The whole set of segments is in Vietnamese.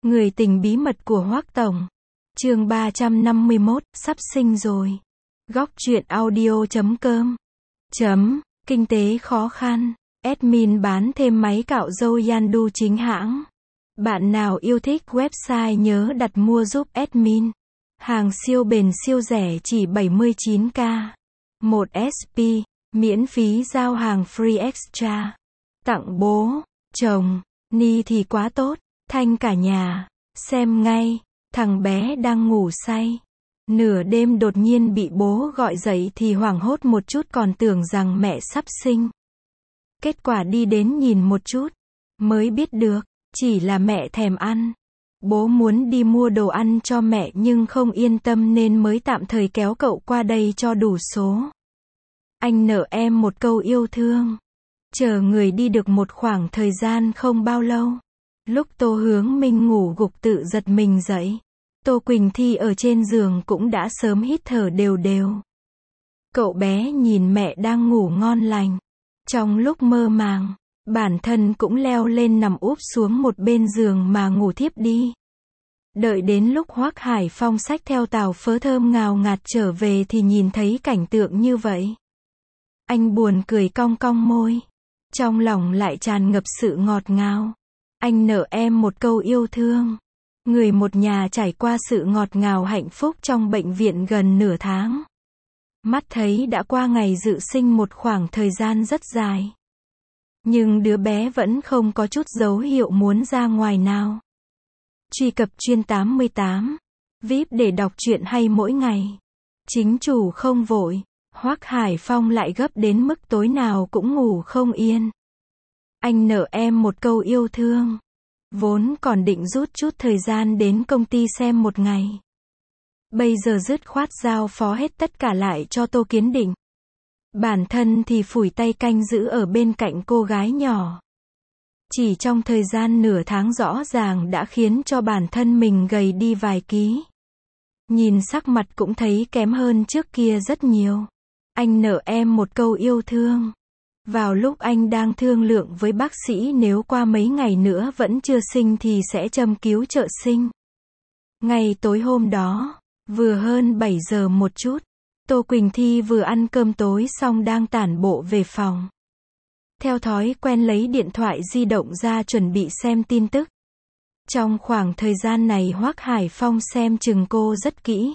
Người tình bí mật của Hoắc Tổng. Chương 351, sắp sinh rồi. Góc truyện audio.com. Kinh tế khó khăn. Admin bán thêm máy cạo râu Yandu chính hãng. Bạn nào yêu thích website nhớ đặt mua giúp admin. Hàng siêu bền siêu rẻ chỉ 79k. 1 SP. Miễn phí giao hàng free extra. Tặng bố, chồng, Ni thì quá tốt. Thanh cả nhà. Xem ngay. Thằng bé đang ngủ say. Nửa đêm đột nhiên bị bố gọi dậy thì hoảng hốt một chút còn tưởng rằng mẹ sắp sinh. Kết quả đi đến nhìn một chút. Mới biết được, chỉ là mẹ thèm ăn. Bố muốn đi mua đồ ăn cho mẹ nhưng không yên tâm nên mới tạm thời kéo cậu qua đây cho đủ số. Anh nợ em một câu yêu thương. Chờ người đi được một khoảng thời gian không bao lâu. Lúc Tô Hướng Minh ngủ gục tự giật mình dậy. Tô Quỳnh Thi ở trên giường cũng đã sớm hít thở đều đều. Cậu bé nhìn mẹ đang ngủ ngon lành. Trong lúc mơ màng, bản thân cũng leo lên nằm úp xuống một bên giường mà ngủ thiếp đi. Đợi đến lúc Hoắc Hải Phong xách theo tàu phớ thơm ngào ngạt trở về thì nhìn thấy cảnh tượng như vậy. Anh buồn cười cong cong môi. Trong lòng lại tràn ngập sự ngọt ngào. Anh nợ em một câu yêu thương. Người một nhà trải qua sự ngọt ngào hạnh phúc trong bệnh viện gần nửa tháng. Mắt thấy đã qua ngày dự sinh một khoảng thời gian rất dài. Nhưng đứa bé vẫn không có chút dấu hiệu muốn ra ngoài nào. Truy cập chuyên 88. VIP để đọc truyện hay mỗi ngày. Chính chủ không vội. Hoắc Hải Phong lại gấp đến mức tối nào cũng ngủ không yên. Anh nợ em một câu yêu thương. Vốn còn định rút chút thời gian đến công ty xem một ngày. Bây giờ dứt khoát giao phó hết tất cả lại cho Tô Kiến Định. Bản thân thì phủi tay canh giữ ở bên cạnh cô gái nhỏ. Chỉ trong thời gian nửa tháng rõ ràng đã khiến cho bản thân mình gầy đi vài ký. Nhìn sắc mặt cũng thấy kém hơn trước kia rất nhiều. Anh nợ em một câu yêu thương. Vào lúc anh đang thương lượng với bác sĩ nếu qua mấy ngày nữa vẫn chưa sinh thì sẽ châm cứu trợ sinh. Ngày tối hôm đó, vừa hơn 7 giờ một chút, Tô Quỳnh Thi vừa ăn cơm tối xong đang tản bộ về phòng. Theo thói quen lấy điện thoại di động ra chuẩn bị xem tin tức. Trong khoảng thời gian này Hoắc Hải Phong xem chừng cô rất kỹ.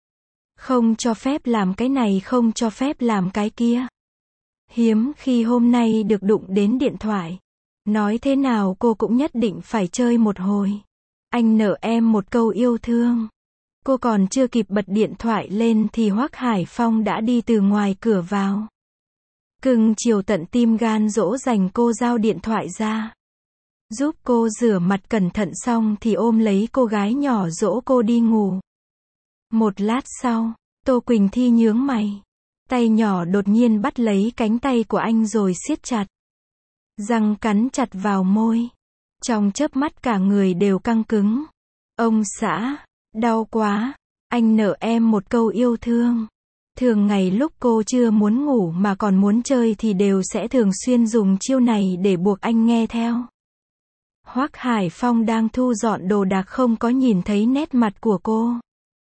Không cho phép làm cái này, không cho phép làm cái kia. Hiếm khi hôm nay được đụng đến điện thoại. Nói thế nào cô cũng nhất định phải chơi một hồi. Anh nợ em một câu yêu thương. Cô còn chưa kịp bật điện thoại lên thì Hoắc Hải Phong đã đi từ ngoài cửa vào. Cưng chiều tận tim gan dỗ dành cô giao điện thoại ra. Giúp cô rửa mặt cẩn thận xong thì ôm lấy cô gái nhỏ dỗ cô đi ngủ. Một lát sau, Tô Quỳnh Thi nhướng mày. Tay nhỏ đột nhiên bắt lấy cánh tay của anh rồi siết chặt. Răng cắn chặt vào môi. Trong chớp mắt cả người đều căng cứng. Ông xã, đau quá. Anh nợ em một câu yêu thương. Thường ngày lúc cô chưa muốn ngủ mà còn muốn chơi thì đều sẽ thường xuyên dùng chiêu này để buộc anh nghe theo. Hoắc Hải Phong đang thu dọn đồ đạc không có nhìn thấy nét mặt của cô.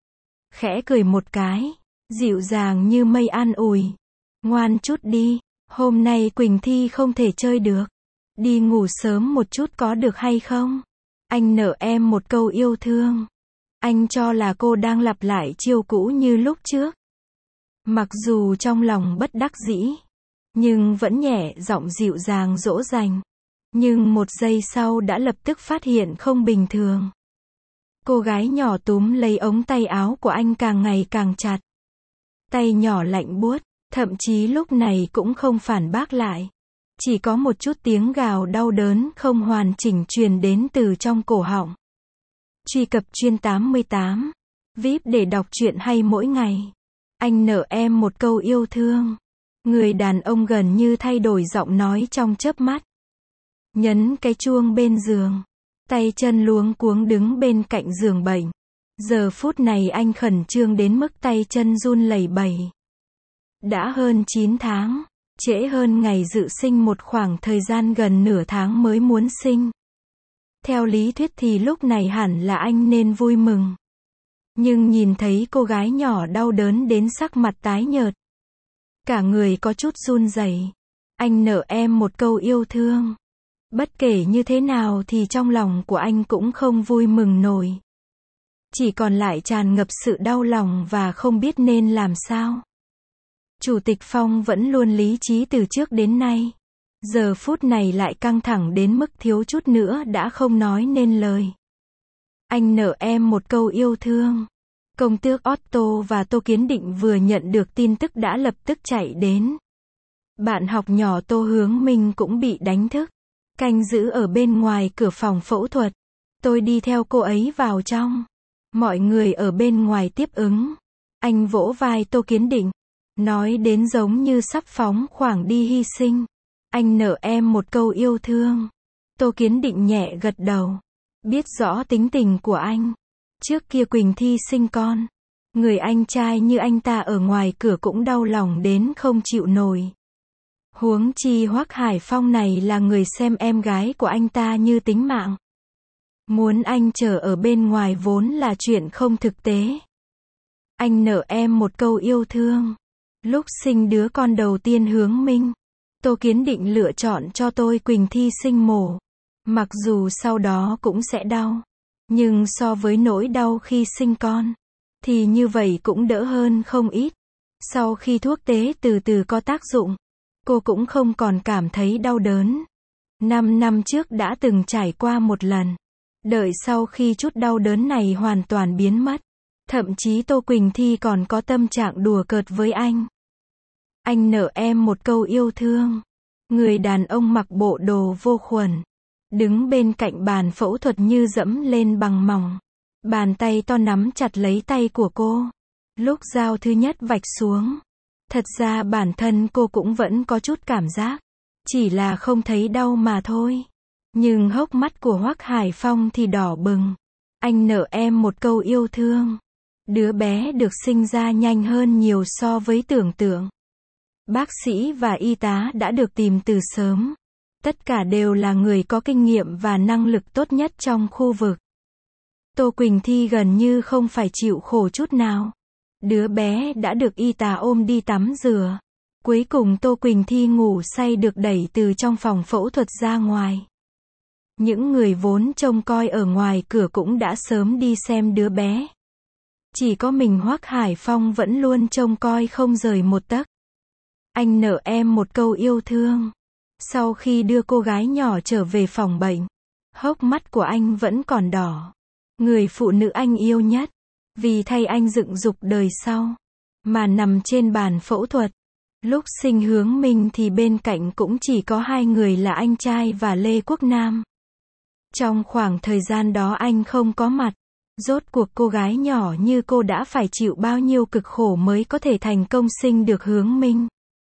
Khẽ cười một cái. Dịu dàng như mây an ủi. Ngoan chút đi, hôm nay Quỳnh Thi không thể chơi được. Đi ngủ sớm một chút có được hay không? Anh nợ em một câu yêu thương. Anh cho là cô đang lặp lại chiêu cũ như lúc trước. Mặc dù trong lòng bất đắc dĩ, nhưng vẫn nhẹ giọng dịu dàng dỗ dành. Nhưng một giây sau đã lập tức phát hiện không bình thường. Cô gái nhỏ túm lấy ống tay áo của anh càng ngày càng chặt. Tay nhỏ lạnh buốt, thậm chí lúc này cũng không phản bác lại. Chỉ có một chút tiếng gào đau đớn không hoàn chỉnh truyền đến từ trong cổ họng. Truy cập chuyên 88. VIP để đọc truyện hay mỗi ngày. Anh nợ em một câu yêu thương. Người đàn ông gần như thay đổi giọng nói trong chớp mắt. Nhấn cái chuông bên giường. Tay chân luống cuống đứng bên cạnh giường bệnh. Giờ phút này anh khẩn trương đến mức tay chân run lẩy bẩy. Đã hơn 9 tháng, trễ hơn ngày dự sinh một khoảng thời gian gần nửa tháng mới muốn sinh. Theo lý thuyết thì lúc này hẳn là anh nên vui mừng. Nhưng nhìn thấy cô gái nhỏ đau đớn đến sắc mặt tái nhợt, cả người có chút run rẩy. Anh nợ em một câu yêu thương. Bất kể như thế nào thì trong lòng của anh cũng không vui mừng nổi. Chỉ còn lại tràn ngập sự đau lòng và không biết nên làm sao. Chủ tịch Phong vẫn luôn lý trí từ trước đến nay. Giờ phút này lại căng thẳng đến mức thiếu chút nữa đã không nói nên lời. Anh nợ em một câu yêu thương. Công tước Otto và Tô Kiến Định vừa nhận được tin tức đã lập tức chạy đến. Bạn học nhỏ Tô Hướng Minh cũng bị đánh thức, canh giữ ở bên ngoài cửa phòng phẫu thuật. Tôi đi theo cô ấy vào trong. Mọi người ở bên ngoài tiếp ứng. Anh vỗ vai Tô Kiến Định, nói đến giống như sắp phóng khoáng đi hy sinh. Anh nợ em một câu yêu thương. Tô Kiến Định nhẹ gật đầu. Biết rõ tính tình của anh. Trước kia Quỳnh Thi sinh con, người anh trai như anh ta ở ngoài cửa cũng đau lòng đến không chịu nổi. Huống chi Hoắc Hải Phong này là người xem em gái của anh ta như tính mạng. Muốn anh chờ ở bên ngoài vốn là chuyện không thực tế. Anh nợ em một câu yêu thương. Lúc sinh đứa con đầu tiên Hướng Minh, Tô Kiến Định lựa chọn cho tôi Quỳnh Thi sinh mổ. Mặc dù sau đó cũng sẽ đau, nhưng so với nỗi đau khi sinh con, thì như vậy cũng đỡ hơn không ít. Sau khi thuốc tế từ từ có tác dụng, cô cũng không còn cảm thấy đau đớn. 5 năm trước đã từng trải qua một lần. Đợi sau khi chút đau đớn này hoàn toàn biến mất, thậm chí Tô Quỳnh Thi còn có tâm trạng đùa cợt với anh. Anh nợ em một câu yêu thương. Người đàn ông mặc bộ đồ vô khuẩn, đứng bên cạnh bàn phẫu thuật như dẫm lên bằng mỏng. Bàn tay to nắm chặt lấy tay của cô. Lúc dao thứ nhất vạch xuống, thật ra bản thân cô cũng vẫn có chút cảm giác, chỉ là không thấy đau mà thôi. Nhưng hốc mắt của Hoắc Hải Phong thì đỏ bừng. Anh nợ em một câu yêu thương. Đứa bé được sinh ra nhanh hơn nhiều so với tưởng tượng. Bác sĩ và y tá đã được tìm từ sớm. Tất cả đều là người có kinh nghiệm và năng lực tốt nhất trong khu vực. Tô Quỳnh Thi gần như không phải chịu khổ chút nào. Đứa bé đã được y tá ôm đi tắm rửa. Cuối cùng Tô Quỳnh Thi ngủ say được đẩy từ trong phòng phẫu thuật ra ngoài. Những người vốn trông coi ở ngoài cửa cũng đã sớm đi xem đứa bé. Chỉ có mình Hoắc Hải Phong vẫn luôn trông coi không rời một tấc. Anh nợ em một câu yêu thương. Sau khi đưa cô gái nhỏ trở về phòng bệnh, hốc mắt của anh vẫn còn đỏ. Người phụ nữ anh yêu nhất, vì thay anh dựng dục đời sau, mà nằm trên bàn phẫu thuật. Lúc sinh Hướng Minh thì bên cạnh cũng chỉ có hai người là anh trai và Lê Quốc Nam. Trong khoảng thời gian đó anh không có mặt. Rốt cuộc cô gái nhỏ như cô đã phải chịu bao nhiêu cực khổ mới có thể thành công sinh được Hướng Minh.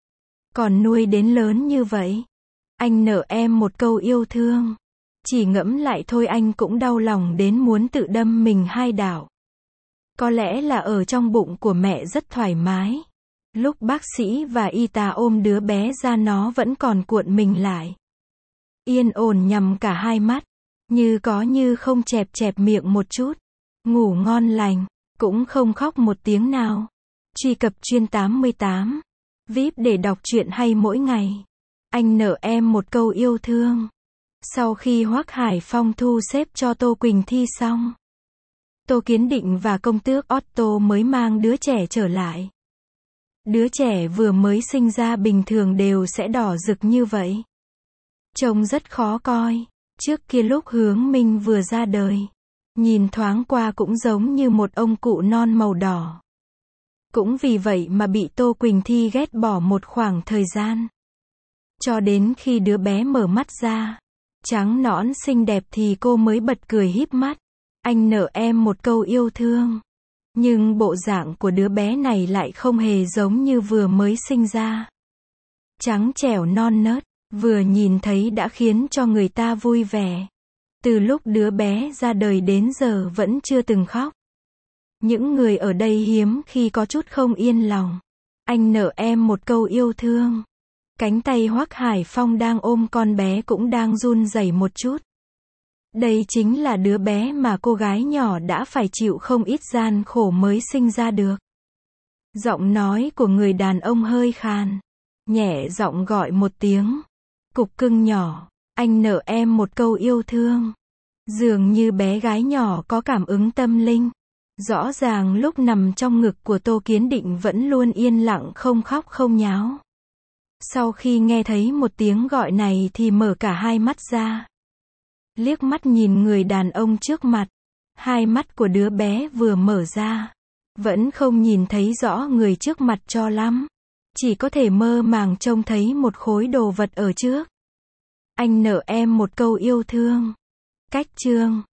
Còn nuôi đến lớn như vậy. Anh nợ em một câu yêu thương. Chỉ ngẫm lại thôi anh cũng đau lòng đến muốn tự đâm mình 2 đảo. Có lẽ là ở trong bụng của mẹ rất thoải mái. Lúc bác sĩ và y tá ôm đứa bé ra nó vẫn còn cuộn mình lại. Yên ổn nhắm cả hai mắt. Như có như không chẹp chẹp miệng một chút. Ngủ ngon lành. Cũng không khóc một tiếng nào. Truy cập Chuyên 88 VIP để đọc truyện hay mỗi ngày. Anh nợ em một câu yêu thương. Sau khi Hoắc Hải Phong thu xếp cho Tô Quỳnh Thi xong, Tô Kiến Định và công tước Otto mới mang đứa trẻ trở lại. Đứa trẻ vừa mới sinh ra bình thường đều sẽ đỏ rực như vậy. Trông rất khó coi. Trước kia lúc Hướng Minh vừa ra đời, nhìn thoáng qua cũng giống như một ông cụ non màu đỏ. Cũng vì vậy mà bị Tô Quỳnh Thi ghét bỏ một khoảng thời gian. Cho đến khi đứa bé mở mắt ra, trắng nõn xinh đẹp thì cô mới bật cười híp mắt. Anh nợ em một câu yêu thương. Nhưng bộ dạng của đứa bé này lại không hề giống như vừa mới sinh ra. Trắng trẻo non nớt, vừa nhìn thấy đã khiến cho người ta vui vẻ. Từ lúc đứa bé ra đời đến giờ vẫn chưa từng khóc. Những người ở đây hiếm khi có chút không yên lòng. Anh nợ em một câu yêu thương. Cánh tay Hoắc Hải Phong đang ôm con bé cũng đang run rẩy một chút. Đây chính là đứa bé mà cô gái nhỏ đã phải chịu không ít gian khổ mới sinh ra được. Giọng nói của người đàn ông hơi khàn. Nhẹ giọng gọi một tiếng. Cục cưng nhỏ, anh nợ em một câu yêu thương. Dường như bé gái nhỏ có cảm ứng tâm linh. Rõ ràng lúc nằm trong ngực của Tô Kiến Định vẫn luôn yên lặng không khóc không nháo. Sau khi nghe thấy một tiếng gọi này thì mở cả hai mắt ra. Liếc mắt nhìn người đàn ông trước mặt. Hai mắt của đứa bé vừa mở ra. Vẫn không nhìn thấy rõ người trước mặt cho lắm. Chỉ có thể mơ màng trông thấy một khối đồ vật ở trước. Anh nợ em một câu yêu thương. Cách chương